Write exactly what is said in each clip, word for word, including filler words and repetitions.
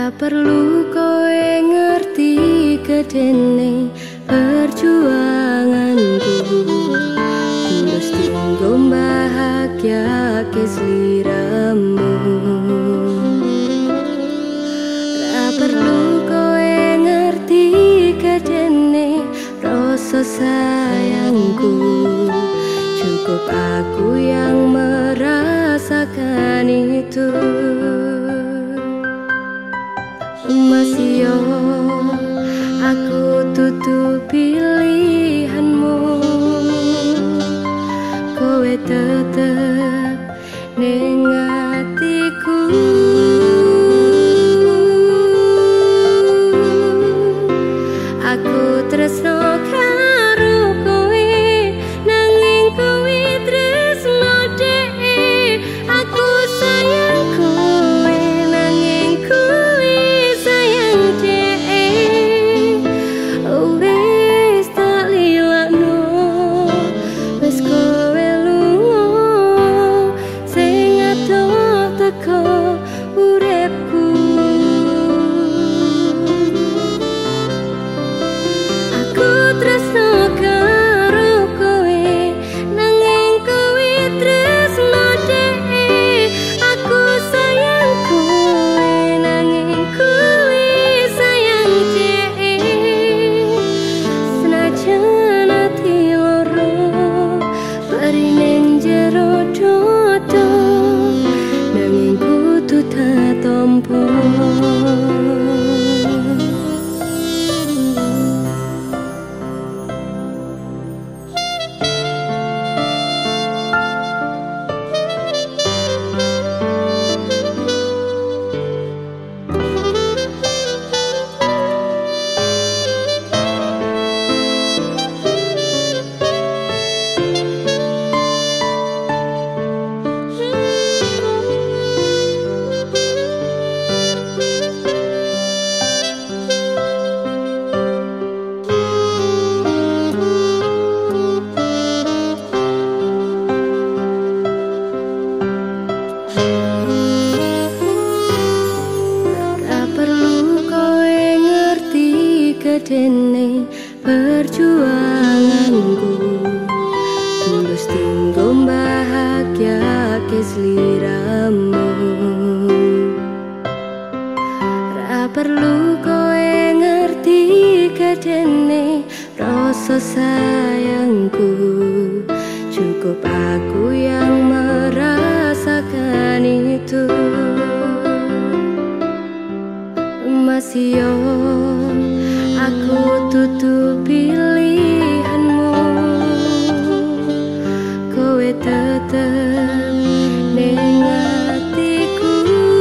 Ra perlu kowe ngerti gedene perjuanganku, tulus tinggo bahagia ke sliramu. Ra perlu kowe ngerti gedene rasa sayangku, cukup aku yang merasakan itu. Masih yo aku tutup pilihanmu, kowe tetep ning atiku. Aku tresno karo kowe, nanging kowe tresno dhek. Aku sayang kowe, nanging kowe sayang dhek. Wis tak lilakno, wis kowe lunga, sing adoh teko uripku. Aku tresno karo kowe, nanging kowe tresno dhek. Aku sayang kowe, nanging kowe sayang dhek. Senajan ati loro bari ning jero dodo, nanging kudu tatompo. Gedene perjuanganku, tulus tinggo bahagia ke sliramu. Ra perlu kowe ngerti gedene rasa sayangku, cukup aku yang merasakan itu. Masih yo aku tutup pilihanmu, kowe tetep ning atiku.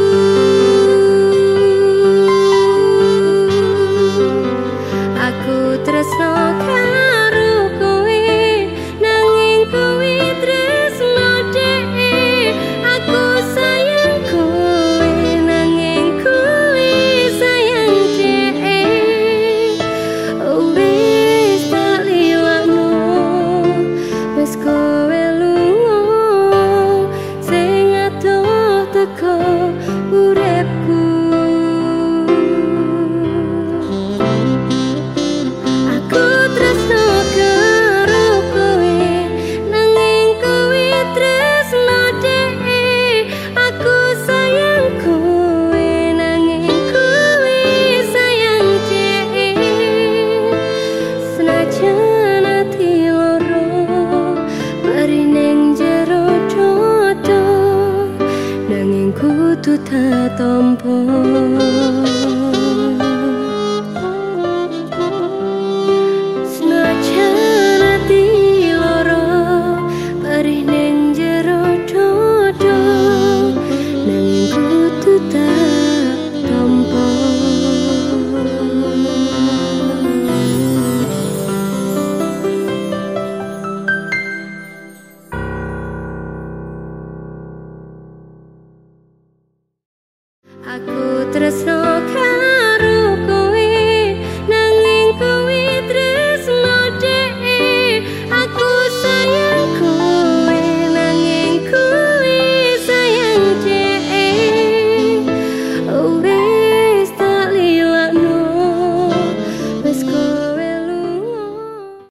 Aku tresno karo kowe, nanging kowe tresno dhek. Aku sayang kowe, nanging kowe sayang dhek. Wis tak lilakno, wis kowe lunga, sing adoh teko uripku. Aku tresno karo kowe, nanging kowe tresno dhek. Aku sayang kowe, nanging kowe sayang dhek. Senajan ati loro bari ning jero dodo, nanging kudu tatompo.